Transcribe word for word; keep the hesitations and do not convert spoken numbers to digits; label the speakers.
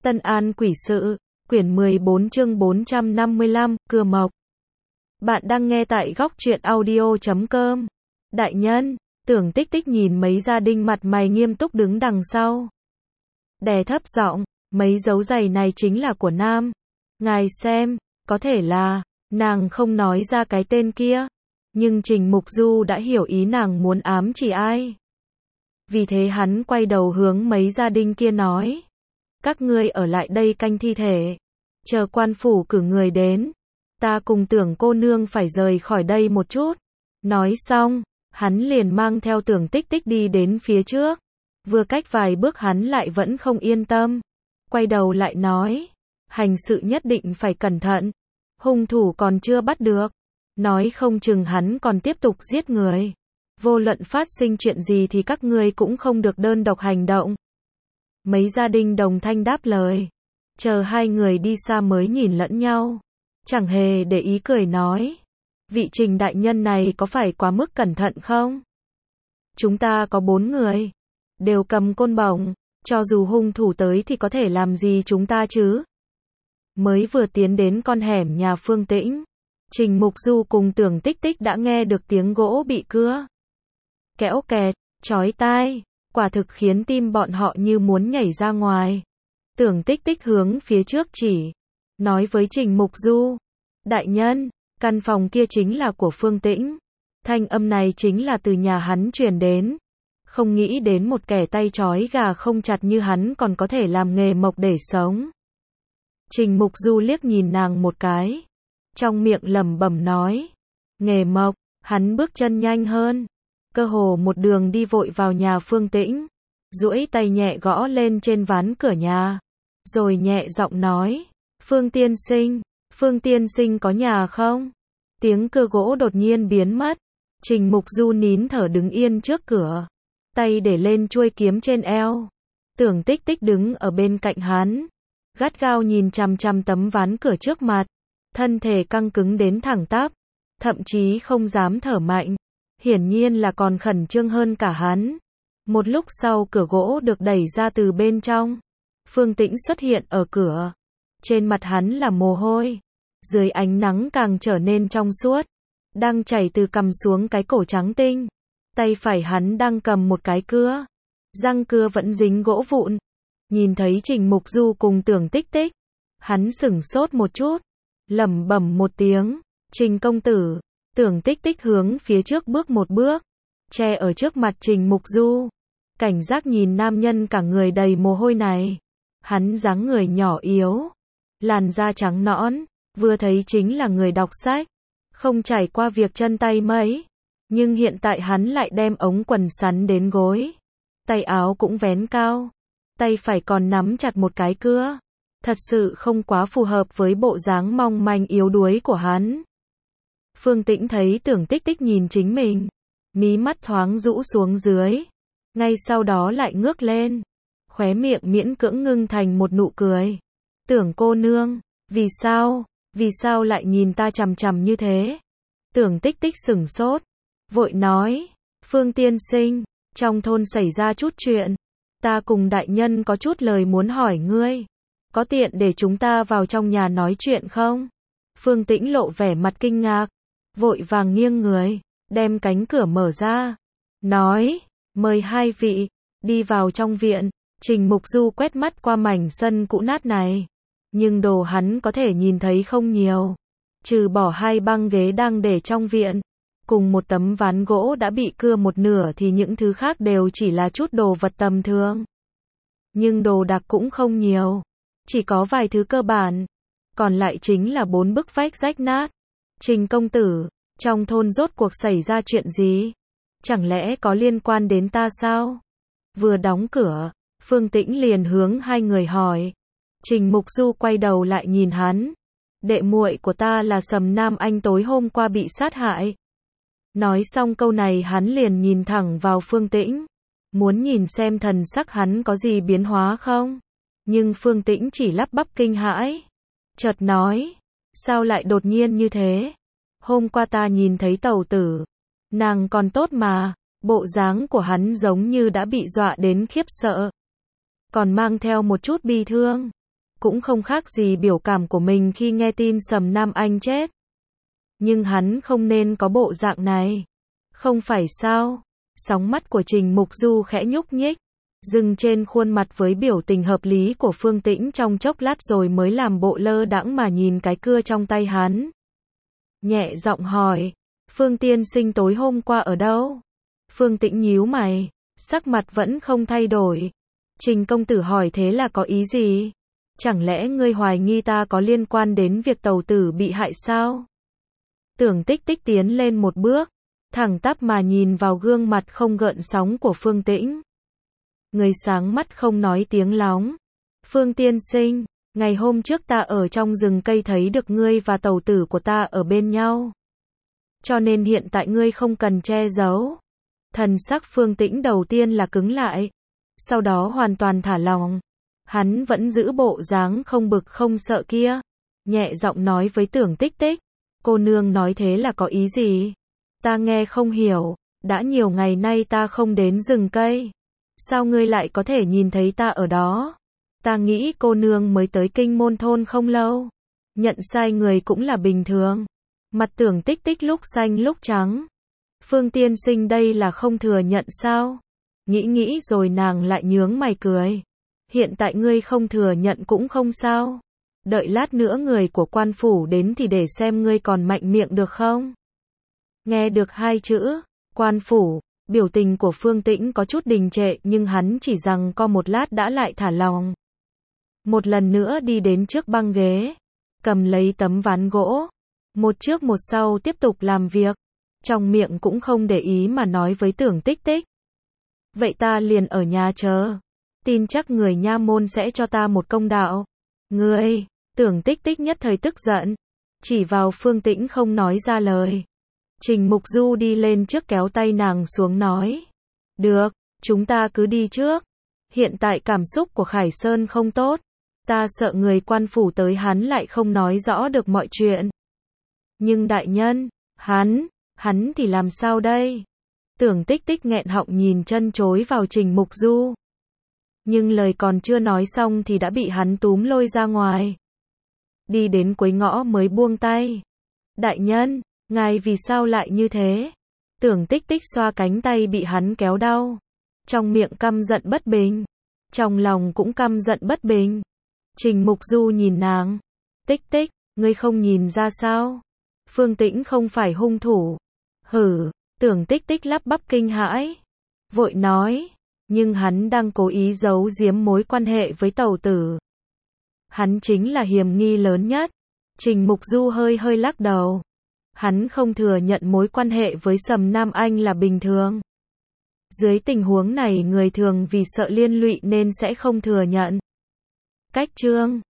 Speaker 1: Tân An Quỷ Sự, quyển mười bốn chương bốn trăm năm mươi lăm, Cưa Mộc. Bạn đang nghe tại góc truyện audio chấm com. Đại nhân, Tưởng Tích Tích nhìn mấy gia đình mặt mày nghiêm túc đứng đằng sau. Đè thấp giọng, mấy dấu giày này chính là của Nam. Ngài xem, có thể là, nàng không nói ra cái tên kia. Nhưng Trình Mục Du đã hiểu ý nàng muốn ám chỉ ai. Vì thế hắn quay đầu hướng mấy gia đình kia nói. Các ngươi ở lại đây canh thi thể. Chờ quan phủ cử người đến. Ta cùng Tưởng cô nương phải rời khỏi đây một chút. Nói xong, hắn liền mang theo Tưởng Tích Tích đi đến phía trước. Vừa cách vài bước hắn lại vẫn không yên tâm. Quay đầu lại nói. Hành sự nhất định phải cẩn thận. Hung thủ còn chưa bắt được. Nói không chừng hắn còn tiếp tục giết người. Vô luận phát sinh chuyện gì thì các ngươi cũng không được đơn độc hành động. Mấy gia đình đồng thanh đáp lời. Chờ hai người đi xa mới nhìn lẫn nhau. Chẳng hề để ý cười nói. Vị Trình đại nhân này có phải quá mức cẩn thận không? Chúng ta có bốn người. Đều cầm côn bổng. Cho dù hung thủ tới thì có thể làm gì chúng ta chứ? Mới vừa tiến đến con hẻm nhà Phương Tĩnh. Trình Mục Du cùng Tưởng Tích Tích đã nghe được tiếng gỗ bị cưa. Kẽo kẹt, chói tai. Quả thực khiến tim bọn họ như muốn nhảy ra ngoài. Tưởng Tích Tích hướng phía trước chỉ. Nói với Trình Mục Du. Đại nhân, căn phòng kia chính là của Phương Tĩnh. Thanh âm này chính là từ nhà hắn truyền đến. Không nghĩ đến một kẻ tay trói gà không chặt như hắn còn có thể làm nghề mộc để sống. Trình Mục Du liếc nhìn nàng một cái. Trong miệng lẩm bẩm nói. Nghề mộc, hắn bước chân nhanh hơn. Cơ hồ một đường đi vội vào nhà Phương Tĩnh. Duỗi tay nhẹ gõ lên trên ván cửa nhà. Rồi nhẹ giọng nói. Phương tiên sinh, Phương tiên sinh có nhà không? Tiếng cưa gỗ đột nhiên biến mất. Trình Mục Du nín thở đứng yên trước cửa. Tay để lên chuôi kiếm trên eo. Tưởng Tích Tích đứng ở bên cạnh hắn. Gắt gao nhìn chằm chằm tấm ván cửa trước mặt. Thân thể căng cứng đến thẳng tắp. Thậm chí không dám thở mạnh. Hiển nhiên là còn khẩn trương hơn cả hắn. Một lúc sau cửa gỗ được đẩy ra từ bên trong. Phương Tĩnh xuất hiện ở cửa. Trên mặt hắn là mồ hôi. Dưới ánh nắng càng trở nên trong suốt. Đang chảy từ cằm xuống cái cổ trắng tinh. Tay phải hắn đang cầm một cái cưa. Răng cưa vẫn dính gỗ vụn. Nhìn thấy Trình Mục Du cùng Tưởng Tích Tích. Hắn sửng sốt một chút. Lẩm bẩm một tiếng. Trình công tử. Tưởng Tích Tích hướng phía trước bước một bước. Che ở trước mặt Trình Mục Du. Cảnh giác nhìn nam nhân cả người đầy mồ hôi này. Hắn dáng người nhỏ yếu. Làn da trắng nõn. Vừa thấy chính là người đọc sách. Không trải qua việc chân tay mấy. Nhưng hiện tại hắn lại đem ống quần sắn đến gối. Tay áo cũng vén cao. Tay phải còn nắm chặt một cái cưa. Thật sự không quá phù hợp với bộ dáng mong manh yếu đuối của hắn. Phương Tĩnh thấy Tưởng Tích Tích nhìn chính mình. Mí mắt thoáng rũ xuống dưới. Ngay sau đó lại ngước lên. Khóe miệng miễn cưỡng ngưng thành một nụ cười. Tưởng cô nương, vì sao, vì sao lại nhìn ta chằm chằm như thế? Tưởng Tích Tích sửng sốt. Vội nói, Phương tiên sinh, trong thôn xảy ra chút chuyện. Ta cùng đại nhân có chút lời muốn hỏi ngươi. Có tiện để chúng ta vào trong nhà nói chuyện không? Phương Tĩnh lộ vẻ mặt kinh ngạc. Vội vàng nghiêng người, đem cánh cửa mở ra. Nói, mời hai vị, đi vào trong viện. Trình Mục Du quét mắt qua mảnh sân cũ nát này. Nhưng đồ hắn có thể nhìn thấy không nhiều. Trừ bỏ hai băng ghế đang để trong viện. Cùng một tấm ván gỗ đã bị cưa một nửa thì những thứ khác đều chỉ là chút đồ vật tầm thường. Nhưng đồ đạc cũng không nhiều. Chỉ có vài thứ cơ bản. Còn lại chính là bốn bức vách rách nát. Trình công tử, trong thôn rốt cuộc xảy ra chuyện gì? Chẳng lẽ có liên quan đến ta sao? Vừa đóng cửa, Phương Tĩnh liền hướng hai người hỏi. Trình Mục Du quay đầu lại nhìn hắn. Đệ muội của ta là Sầm Nam Anh tối hôm qua bị sát hại. Nói xong câu này hắn liền nhìn thẳng vào Phương Tĩnh. Muốn nhìn xem thần sắc hắn có gì biến hóa không? Nhưng Phương Tĩnh chỉ lắp bắp kinh hãi. Chợt nói. Sao lại đột nhiên như thế? Hôm qua ta nhìn thấy tẩu tử. Nàng còn tốt mà. Bộ dáng của hắn giống như đã bị dọa đến khiếp sợ. Còn mang theo một chút bi thương. cũng không khác gì biểu cảm của mình khi nghe tin Sầm Nam Anh chết. Nhưng hắn không nên có bộ dạng này. Không phải sao? Sóng mắt của Trình Mục Du khẽ nhúc nhích, dừng trên khuôn mặt với biểu tình hợp lý của Phương Tĩnh trong chốc lát rồi mới làm bộ lơ đãng mà nhìn cái cưa trong tay hắn. Nhẹ giọng hỏi, Phương tiên sinh tối hôm qua ở đâu? Phương Tĩnh nhíu mày, sắc mặt vẫn không thay đổi. Trình công tử hỏi thế là có ý gì? Chẳng lẽ ngươi hoài nghi ta có liên quan đến việc tàu tử bị hại sao? Tưởng Tích Tích tiến lên một bước, thẳng tắp mà nhìn vào gương mặt không gợn sóng của Phương Tĩnh. Người sáng mắt không nói tiếng lóng. Phương tiên sinh, ngày hôm trước ta ở trong rừng cây thấy được ngươi và tàu tử của ta ở bên nhau. Cho nên hiện tại ngươi không cần che giấu. Thần sắc Phương Tĩnh đầu tiên là cứng lại, sau đó hoàn toàn thả lỏng. Hắn vẫn giữ bộ dáng không bực không sợ kia, nhẹ giọng nói với Tưởng Tích Tích, cô nương nói thế là có ý gì? Ta nghe không hiểu, đã nhiều ngày nay ta không đến rừng cây. Sao ngươi lại có thể nhìn thấy ta ở đó? Ta nghĩ cô nương mới tới Kinh Môn thôn không lâu. Nhận sai người cũng là bình thường. Mặt Tưởng Tích Tích lúc xanh lúc trắng. Phương tiên sinh đây là không thừa nhận sao? Nghĩ nghĩ rồi nàng lại nhướng mày cười. Hiện tại ngươi không thừa nhận cũng không sao. Đợi lát nữa người của quan phủ đến thì để xem ngươi còn mạnh miệng được không? Nghe được hai chữ, quan phủ, biểu tình của Phương Tĩnh có chút đình trệ nhưng hắn chỉ rằng co một lát đã lại thả lòng. Một lần nữa đi đến trước băng ghế, cầm lấy tấm ván gỗ, một trước một sau tiếp tục làm việc, trong miệng cũng không để ý mà nói với Tưởng Tích Tích. Vậy ta liền ở nhà chờ, tin chắc người nha môn sẽ cho ta một công đạo. Ngươi, Tưởng Tích Tích nhất thời tức giận, chỉ vào Phương Tĩnh không nói ra lời. Trình Mục Du đi lên trước kéo tay nàng xuống nói. Được, chúng ta cứ đi trước. Hiện tại cảm xúc của Khải Sơn không tốt. Ta sợ người quan phủ tới hắn lại không nói rõ được mọi chuyện. Nhưng đại nhân, hắn, hắn thì làm sao đây? Tưởng Tích Tích nghẹn họng nhìn chân chối vào Trình Mục Du. Nhưng lời còn chưa nói xong thì đã bị hắn túm lôi ra ngoài. Đi đến cuối ngõ mới buông tay. Đại nhân, ngài vì sao lại như thế? Tưởng Tích Tích xoa cánh tay bị hắn kéo đau. Trong miệng căm giận bất bình. Trong lòng cũng căm giận bất bình. Trình Mục Du nhìn nàng. Tích Tích, ngươi không nhìn ra sao? Phương Tĩnh không phải hung thủ. Hử, Tưởng Tích Tích lắp bắp kinh hãi. Vội nói, nhưng hắn đang cố ý giấu giếm mối quan hệ với tàu tử. Hắn chính là hiểm nghi lớn nhất. Trình Mục Du hơi hơi lắc đầu. Hắn không thừa nhận mối quan hệ với Sầm Nam Anh là bình thường. Dưới tình huống này người thường vì sợ liên lụy nên sẽ không thừa nhận. Cách chương